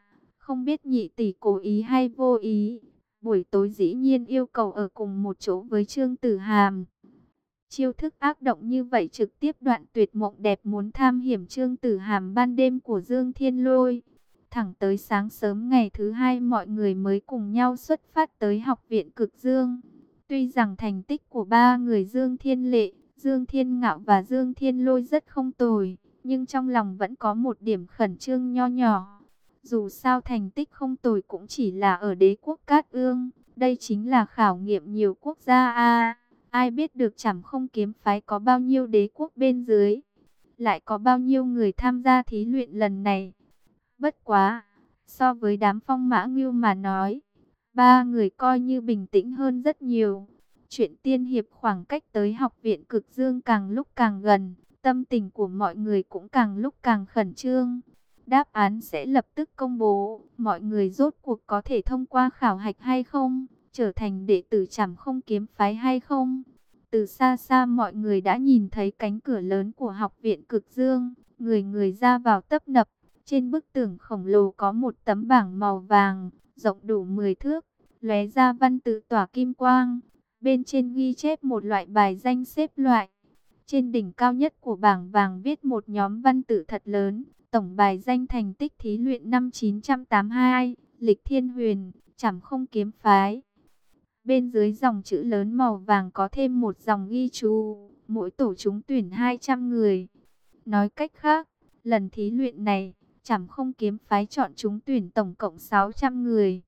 Không biết nhị tỷ cố ý hay vô ý, buổi tối dĩ nhiên yêu cầu ở cùng một chỗ với Trương Tử Hàm. Chiêu thức ác động như vậy trực tiếp đoạn tuyệt mộng đẹp muốn tham hiểm Trương Tử Hàm ban đêm của Dương Thiên Lôi. Thẳng tới sáng sớm ngày thứ hai mọi người mới cùng nhau xuất phát tới học viện Cực Dương. Tuy rằng thành tích của ba người Dương Thiên Lệ, Dương Thiên Ngạo và Dương Thiên Lôi rất không tồi, nhưng trong lòng vẫn có một điểm khẩn trương nho nhỏ. Dù sao thành tích không tồi cũng chỉ là ở đế quốc Cát Ương, đây chính là khảo nghiệm nhiều quốc gia a. Ai biết được Trảm Không kiếm phái có bao nhiêu đế quốc bên dưới, lại có bao nhiêu người tham gia thí luyện lần này. Bất quá, so với đám Phong Mã Ngưu mà nói, ba người coi như bình tĩnh hơn rất nhiều. Chuyện tiên hiệp khoảng cách tới học viện Cực Dương càng lúc càng gần, tâm tình của mọi người cũng càng lúc càng khẩn trương. Đáp án sẽ lập tức công bố, mọi người rốt cuộc có thể thông qua khảo hạch hay không, trở thành đệ tử Trảm Không kiếm phái hay không. Từ xa xa mọi người đã nhìn thấy cánh cửa lớn của học viện Cực Dương, người người ra vào tấp nập. Trên bức tường khổng lồ có một tấm bảng màu vàng, rộng đủ mười thước, lóe ra văn tự tỏa kim quang. Bên trên ghi chép một loại bài danh xếp loại. Trên đỉnh cao nhất của bảng vàng viết một nhóm văn tự thật lớn, tổng bài danh thành tích thí luyện năm chín tám hai, Lịch Thiên Huyền, Trảm Không kiếm phái. Bên dưới dòng chữ lớn màu vàng có thêm một dòng ghi chú, mỗi tổ trúng tuyển hai trăm người. Nói cách khác, lần thí luyện này, Trảm Không kiếm phái chọn trúng tuyển tổng cộng sáu trăm người.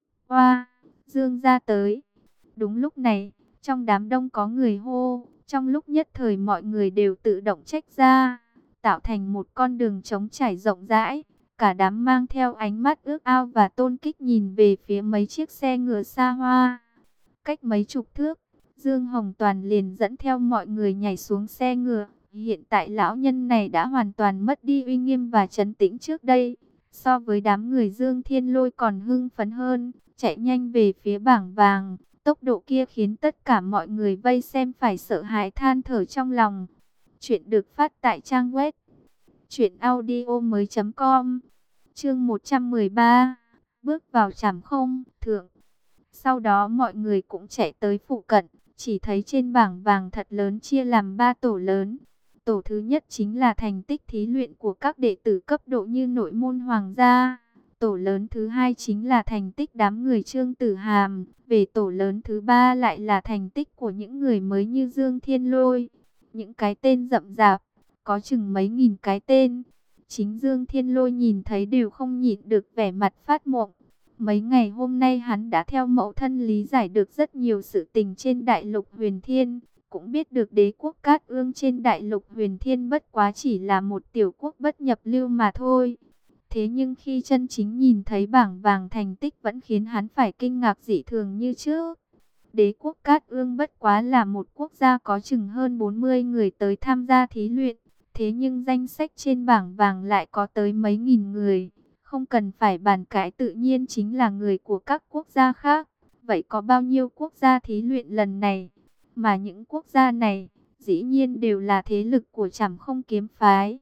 Oa, Dương gia tới. Đúng lúc này, trong đám đông có người hô, trong lúc nhất thời mọi người đều tự động trách ra, tạo thành một con đường trống trải rộng rãi. Cả đám mang theo ánh mắt ước ao và tôn kính nhìn về phía mấy chiếc xe ngựa xa hoa. Cách mấy chục thước, Dương Hồng Toàn liền dẫn theo mọi người nhảy xuống xe ngựa. Hiện tại lão nhân này đã hoàn toàn mất đi uy nghiêm và trấn tĩnh trước đây. So với đám người Dương Thiên Lôi còn hưng phấn hơn, chạy nhanh về phía bảng vàng. Tốc độ kia khiến tất cả mọi người vây xem phải sợ hãi than thở trong lòng. Chuyện được phát tại trang web truyện audio mới chấm com. Chương một trăm mười ba, bước vào Trảm Không thượng. Sau đó mọi người cũng chạy tới phụ cận, chỉ thấy trên bảng vàng thật lớn chia làm ba tổ lớn. Tổ thứ nhất chính là thành tích thí luyện của các đệ tử cấp độ như nội môn hoàng gia. Tổ lớn thứ hai chính là thành tích đám người Trương Tử Hàm. Về tổ lớn thứ ba lại là thành tích của những người mới như Dương Thiên Lôi. Những cái tên rậm rạp, có chừng mấy nghìn cái tên. Chính Dương Thiên Lôi nhìn thấy đều không nhịn được vẻ mặt phát mộng. Mấy ngày hôm nay hắn đã theo mẫu thân lý giải được rất nhiều sự tình trên đại lục Huyền Thiên. Cũng biết được đế quốc Cát Ương trên đại lục Huyền Thiên bất quá chỉ là một tiểu quốc bất nhập lưu mà thôi. Thế nhưng khi chân chính nhìn thấy bảng vàng thành tích vẫn khiến hắn phải kinh ngạc dị thường như trước. Đế quốc Cát Ương bất quá là một quốc gia có chừng hơn bốn mươi người tới tham gia thí luyện. Thế nhưng danh sách trên bảng vàng lại có tới mấy nghìn người. Không cần phải bàn cãi, tự nhiên chính là người của các quốc gia khác. Vậy có bao nhiêu quốc gia thí luyện lần này? Mà những quốc gia này, dĩ nhiên đều là thế lực của Trảm Không kiếm phái.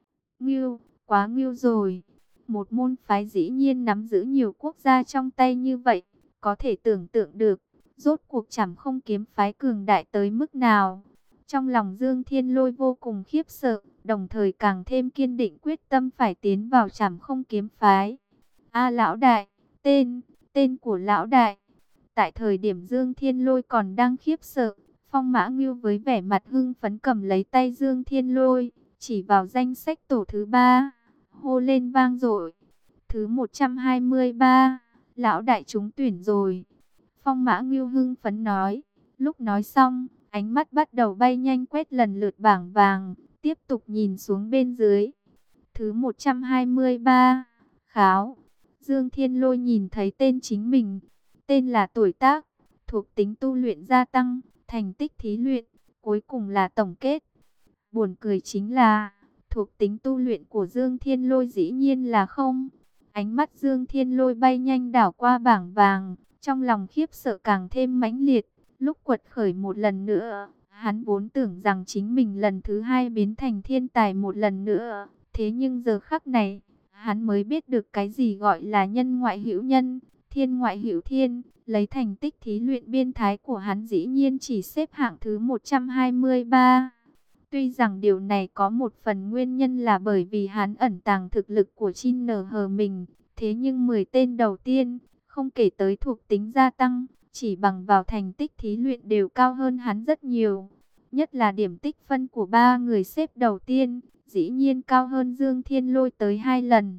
Ngưu, quá ngưu rồi. Một môn phái dĩ nhiên nắm giữ nhiều quốc gia trong tay như vậy. Có thể tưởng tượng được, rốt cuộc Trảm Không kiếm phái cường đại tới mức nào. Trong lòng Dương Thiên Lôi vô cùng khiếp sợ, đồng thời càng thêm kiên định quyết tâm phải tiến vào Trảm Không kiếm phái. A lão đại, tên, tên của lão đại. Tại thời điểm Dương Thiên Lôi còn đang khiếp sợ, Phong Mã Ngưu với vẻ mặt hưng phấn cầm lấy tay Dương Thiên Lôi, chỉ vào danh sách tổ thứ ba, hô lên vang dội. Thứ một trăm hai mươi ba, lão đại trúng tuyển rồi. Phong Mã Ngưu hưng phấn nói. Lúc nói xong, ánh mắt bắt đầu bay nhanh quét lần lượt bảng vàng, tiếp tục nhìn xuống bên dưới. Thứ một trăm hai mươi ba, Kháo. Dương Thiên Lôi nhìn thấy tên chính mình, tên là tuổi tác, thuộc tính tu luyện gia tăng, thành tích thí luyện, cuối cùng là tổng kết. Buồn cười chính là, thuộc tính tu luyện của Dương Thiên Lôi dĩ nhiên là không. Ánh mắt Dương Thiên Lôi bay nhanh đảo qua bảng vàng, trong lòng khiếp sợ càng thêm mãnh liệt. Lúc quật khởi một lần nữa, hắn vốn tưởng rằng chính mình lần thứ hai biến thành thiên tài một lần nữa. Thế nhưng giờ khắc này, hắn mới biết được cái gì gọi là nhân ngoại hữu nhân, thiên ngoại hữu thiên. Lấy thành tích thí luyện biên thái của hắn dĩ nhiên chỉ xếp hạng thứ một trăm hai mươi ba. Tuy rằng điều này có một phần nguyên nhân là bởi vì hắn ẩn tàng thực lực của Chin nờ hờ mình. Thế nhưng mười tên đầu tiên, không kể tới thuộc tính gia tăng, chỉ bằng vào thành tích thí luyện đều cao hơn hắn rất nhiều. Nhất là điểm tích phân của ba người xếp đầu tiên, dĩ nhiên cao hơn Dương Thiên Lôi tới hai lần.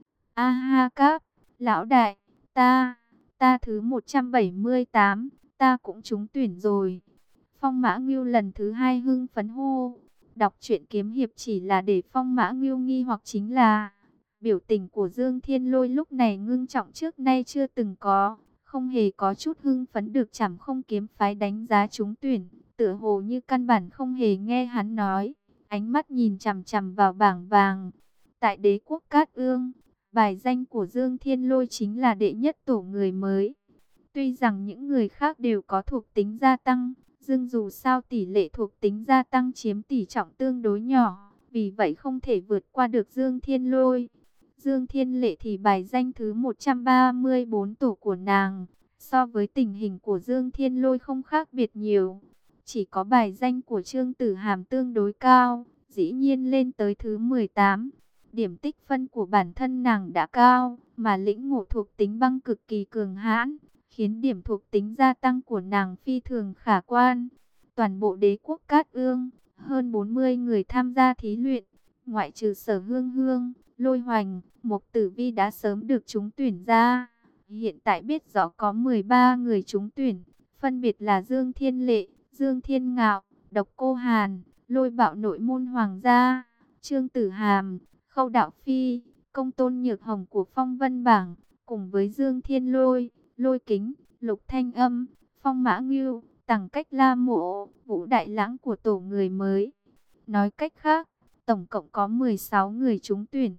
A ha các, lão đại, ta, ta thứ một trăm bảy mươi tám, ta cũng trúng tuyển rồi. Phong Mã Ngưu lần thứ hai hưng phấn hô. Đọc truyện kiếm hiệp chỉ là để Phong Mã Ngưu nghi hoặc chính là biểu tình của Dương Thiên Lôi lúc này ngưng trọng trước nay chưa từng có, không hề có chút hưng phấn được Trảm Không kiếm phái đánh giá trúng tuyển, tựa hồ như căn bản không hề nghe hắn nói, ánh mắt nhìn chằm chằm vào bảng vàng. Tại đế quốc Cát Ương, bài danh của Dương Thiên Lôi chính là đệ nhất tổ người mới. Tuy rằng những người khác đều có thuộc tính gia tăng, nhưng dù sao tỷ lệ thuộc tính gia tăng chiếm tỷ trọng tương đối nhỏ, vì vậy không thể vượt qua được Dương Thiên Lôi. Dương Thiên Lệ thì bài danh thứ một trăm ba mươi bốn tổ của nàng, so với tình hình của Dương Thiên Lôi không khác biệt nhiều. Chỉ có bài danh của Trương Tử Hàm tương đối cao, dĩ nhiên lên tới thứ mười tám. Điểm tích phân của bản thân nàng đã cao, mà lĩnh ngộ thuộc tính băng cực kỳ cường hãn, khiến điểm thuộc tính gia tăng của nàng phi thường khả quan. Toàn bộ đế quốc Cát Ương, hơn bốn mươi người tham gia thí luyện, ngoại trừ Sở Hương Hương, Lôi Hoành, Mộc Tử Vi đã sớm được trúng tuyển ra. Hiện tại biết rõ có mười ba người trúng tuyển, phân biệt là Dương Thiên Lệ, Dương Thiên Ngạo, Độc Cô Hàn, Lôi Bạo nội môn hoàng gia, Trương Tử Hàm, Khâu Đạo Phi, Công Tôn Nhược Hồng của Phong Vân Bảng, cùng với Dương Thiên Lôi, Lôi Kính, Lục Thanh Âm, Phong Mã Ngưu, Tằng Cách La Mộ, Vũ Đại Lãng của tổ người mới. Nói cách khác, tổng cộng có mười sáu người trúng tuyển.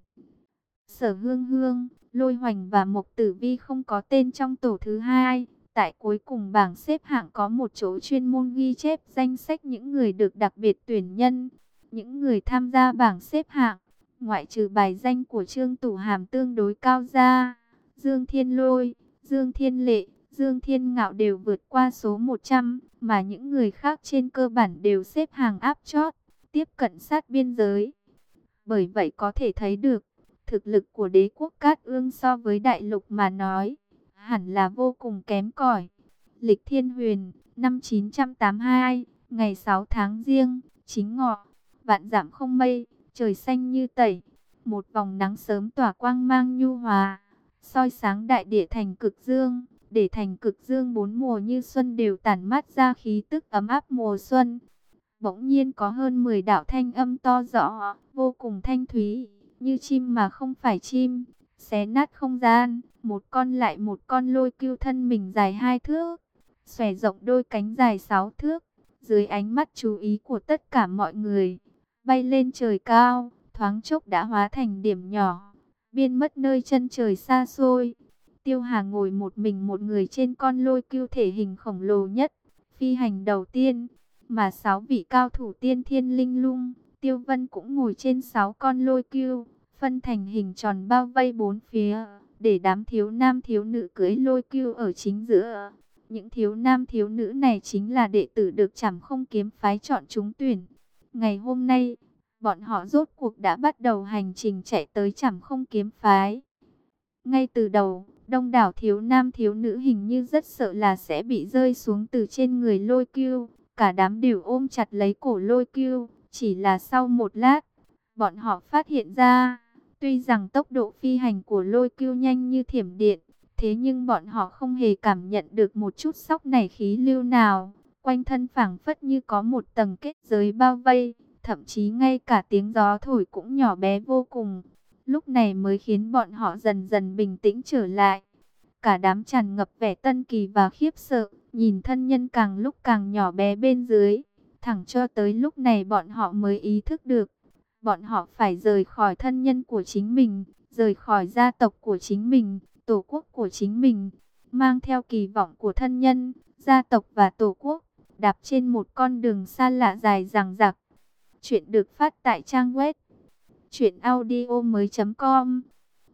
Sở Hương Hương, Lôi Hoành và Mộc Tử Vi không có tên trong tổ thứ hai. Tại cuối cùng bảng xếp hạng có một chỗ chuyên môn ghi chép danh sách những người được đặc biệt tuyển nhân. Những người tham gia bảng xếp hạng, ngoại trừ bài danh của Trương Tử Hàm tương đối cao ra, Dương Thiên Lôi, Dương Thiên Lệ, Dương Thiên Ngạo đều vượt qua số một trăm, mà những người khác trên cơ bản đều xếp hàng áp chót, tiếp cận sát biên giới. Bởi vậy có thể thấy được, thực lực của đế quốc Cát Ương so với đại lục mà nói, hẳn là vô cùng kém cỏi. Lịch Thiên Huyền, năm chín trăm tám mươi hai, ngày sáu tháng Giêng, chính ngọ, vạn dặm không mây, trời xanh như tẩy, một vòng nắng sớm tỏa quang mang nhu hòa, soi sáng đại địa thành cực dương, để thành cực dương bốn mùa như xuân đều tản mát ra khí tức ấm áp mùa xuân. Bỗng nhiên có hơn mười đạo thanh âm to rõ, vô cùng thanh thúy, như chim mà không phải chim, xé nát không gian. Một con lại một con lôi cưu thân mình dài hai thước, xòe rộng đôi cánh dài sáu thước, dưới ánh mắt chú ý của tất cả mọi người, bay lên trời cao, thoáng chốc đã hóa thành điểm nhỏ, biên mất nơi chân trời xa xôi. Tiêu Hà ngồi một mình một người trên con lôi cưu thể hình khổng lồ nhất, phi hành đầu tiên, mà sáu vị cao thủ tiên thiên linh lung, Tiêu Vân cũng ngồi trên sáu con lôi cưu, phân thành hình tròn bao vây bốn phía, để đám thiếu nam thiếu nữ cưỡi lôi cưu ở chính giữa. Những thiếu nam thiếu nữ này chính là đệ tử được Trảm Không kiếm phái chọn trúng tuyển. Ngày hôm nay, bọn họ rốt cuộc đã bắt đầu hành trình chạy tới Trảm Không kiếm phái. Ngay từ đầu, đông đảo thiếu nam thiếu nữ hình như rất sợ là sẽ bị rơi xuống từ trên người lôi cưu. Cả đám đều ôm chặt lấy cổ lôi cưu. Chỉ là sau một lát, bọn họ phát hiện ra, tuy rằng tốc độ phi hành của lôi cưu nhanh như thiểm điện, thế nhưng bọn họ không hề cảm nhận được một chút sóc nảy khí lưu nào. Quanh thân phảng phất như có một tầng kết giới bao vây, thậm chí ngay cả tiếng gió thổi cũng nhỏ bé vô cùng. Lúc này mới khiến bọn họ dần dần bình tĩnh trở lại. Cả đám tràn ngập vẻ tân kỳ và khiếp sợ, nhìn thân nhân càng lúc càng nhỏ bé bên dưới. Thẳng cho tới lúc này bọn họ mới ý thức được, bọn họ phải rời khỏi thân nhân của chính mình, rời khỏi gia tộc của chính mình, tổ quốc của chính mình, mang theo kỳ vọng của thân nhân, gia tộc và tổ quốc, đạp trên một con đường xa lạ dài dằng dặc. Chuyện được phát tại trang web truyện audio mới chấm com.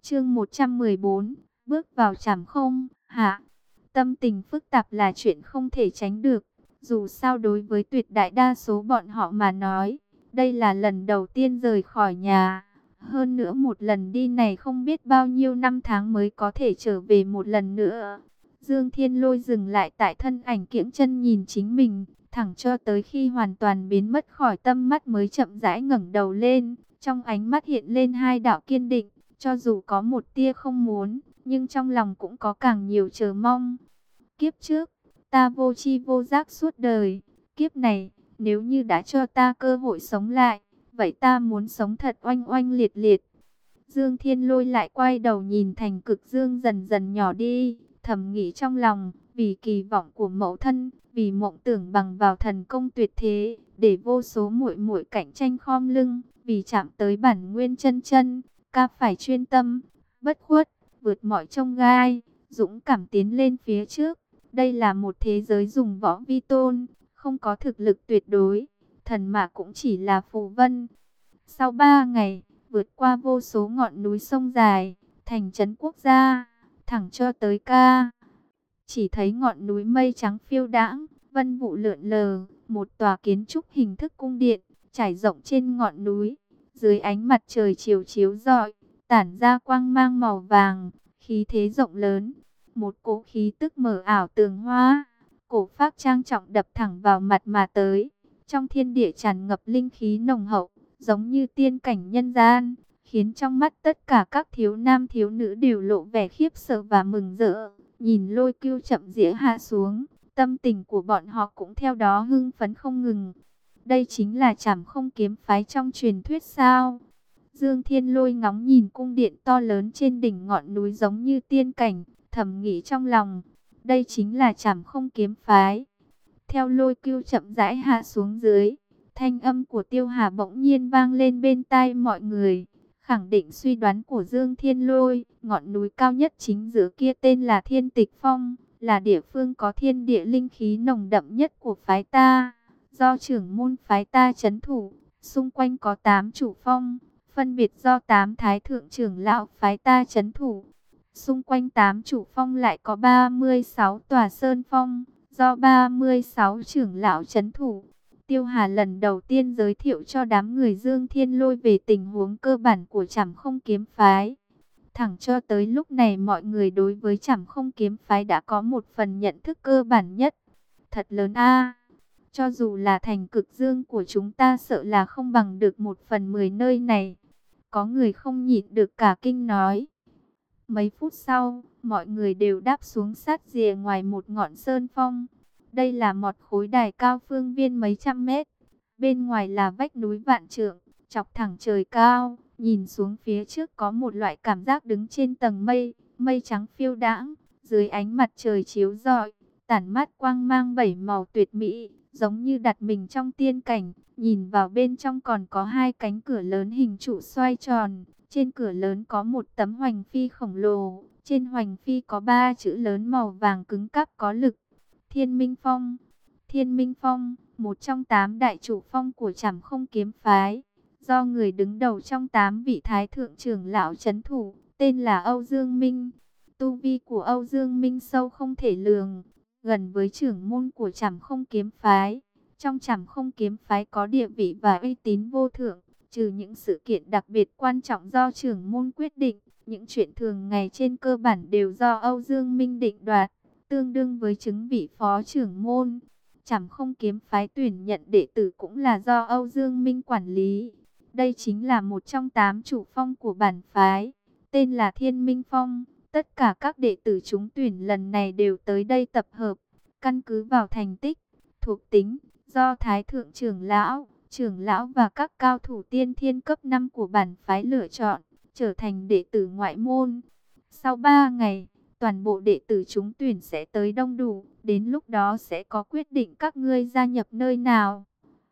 Chương một trăm mười bốn, bước vào trảm không, hạ. Tâm tình phức tạp là chuyện không thể tránh được. Dù sao đối với tuyệt đại đa số bọn họ mà nói, đây là lần đầu tiên rời khỏi nhà. Hơn nữa một lần đi này không biết bao nhiêu năm tháng mới có thể trở về một lần nữa. Dương Thiên Lôi dừng lại tại thân ảnh kiễng chân nhìn chính mình, thẳng cho tới khi hoàn toàn biến mất khỏi tâm mắt mới chậm rãi ngẩng đầu lên. Trong ánh mắt hiện lên hai đạo kiên định, cho dù có một tia không muốn, nhưng trong lòng cũng có càng nhiều chờ mong. Kiếp trước, ta vô tri vô giác suốt đời. Kiếp này, nếu như đã cho ta cơ hội sống lại, vậy ta muốn sống thật oanh oanh liệt liệt. Dương Thiên Lôi lại quay đầu nhìn Thành Cực Dương dần dần nhỏ đi, thầm nghĩ trong lòng, vì kỳ vọng của mẫu thân, vì mộng tưởng bằng vào thần công tuyệt thế, để vô số muội muội cạnh tranh khom lưng, vì chạm tới bản nguyên chân chân, ca phải chuyên tâm, bất khuất, vượt mọi chông gai, dũng cảm tiến lên phía trước. Đây là một thế giới dùng võ vi tôn, không có thực lực tuyệt đối, thần mã cũng chỉ là phù vân. Sau ba ngày, vượt qua vô số ngọn núi sông dài, thành trấn quốc gia, thẳng cho tới ca. Chỉ thấy ngọn núi mây trắng phiêu đãng, vân vụ lượn lờ, một tòa kiến trúc hình thức cung điện, trải rộng trên ngọn núi. Dưới ánh mặt trời chiều chiếu rọi, tản ra quang mang màu vàng, khí thế rộng lớn. Một cỗ khí tức mờ ảo tường hoa, cổ phác trang trọng đập thẳng vào mặt mà tới. Trong thiên địa tràn ngập linh khí nồng hậu, giống như tiên cảnh nhân gian, khiến trong mắt tất cả các thiếu nam thiếu nữ đều lộ vẻ khiếp sợ và mừng rỡ. Nhìn Lôi Cưu chậm rãi hạ xuống, tâm tình của bọn họ cũng theo đó hưng phấn không ngừng. Đây chính là Trảm Không kiếm phái trong truyền thuyết sao? Dương Thiên Lôi ngóng nhìn cung điện to lớn trên đỉnh ngọn núi giống như tiên cảnh, thầm nghĩ trong lòng, đây chính là Trảm Không kiếm phái. Theo Lôi Cưu chậm rãi hạ xuống dưới, thanh âm của Tiêu Hà bỗng nhiên vang lên bên tai mọi người, khẳng định suy đoán của Dương Thiên Lôi. Ngọn núi cao nhất chính giữa kia tên là Thiên Tịch Phong, là địa phương có thiên địa linh khí nồng đậm nhất của phái ta, do trưởng môn phái ta trấn thủ. Xung quanh có tám chủ phong, phân biệt do tám thái thượng trưởng lão phái ta trấn thủ. Xung quanh tám chủ phong lại có ba mươi sáu tòa sơn phong, do ba mươi sáu trưởng lão trấn thủ. Tiêu Hà lần đầu tiên giới thiệu cho đám người Dương Thiên Lôi về tình huống cơ bản của Trảm Không kiếm phái. Thẳng cho tới lúc này mọi người đối với Trảm Không kiếm phái đã có một phần nhận thức cơ bản nhất. Thật lớn a, cho dù là Thành Cực Dương của chúng ta sợ là không bằng được một phần mười nơi này. Có người không nhịn được cả kinh nói. Mấy phút sau, mọi người đều đáp xuống sát rìa ngoài một ngọn sơn phong. Đây là một khối đài cao phương viên mấy trăm mét. Bên ngoài là vách núi vạn trượng, chọc thẳng trời cao. Nhìn xuống phía trước có một loại cảm giác đứng trên tầng mây, mây trắng phiêu đãng, dưới ánh mặt trời chiếu rọi, tản mát quang mang bảy màu tuyệt mỹ, giống như đặt mình trong tiên cảnh. Nhìn vào bên trong còn có hai cánh cửa lớn hình trụ xoay tròn. Trên cửa lớn có một tấm hoành phi khổng lồ, trên hoành phi có ba chữ lớn màu vàng cứng cáp có lực. Thiên Minh Phong. Thiên Minh Phong, một trong tám đại chủ phong của Trảm Không kiếm phái, do người đứng đầu trong tám vị thái thượng trưởng lão trấn thủ, tên là Âu Dương Minh. Tu vi của Âu Dương Minh sâu không thể lường, gần với trưởng môn của Trảm Không kiếm phái. Trong Trảm Không kiếm phái có địa vị và uy tín vô thượng, trừ những sự kiện đặc biệt quan trọng do trưởng môn quyết định, những chuyện thường ngày trên cơ bản đều do Âu Dương Minh định đoạt, tương đương với chứng vị phó trưởng môn. Trảm Không kiếm phái tuyển nhận đệ tử cũng là do Âu Dương Minh quản lý. Đây chính là một trong tám chủ phong của bản phái, tên là Thiên Minh Phong. Tất cả các đệ tử trúng tuyển lần này đều tới đây tập hợp, căn cứ vào thành tích, thuộc tính, do Thái Thượng trưởng lão, trưởng lão và các cao thủ tiên thiên cấp năm của bản phái lựa chọn, trở thành đệ tử ngoại môn. Sau ba ngày, toàn bộ đệ tử trúng tuyển sẽ tới đông đủ, đến lúc đó sẽ có quyết định các ngươi gia nhập nơi nào.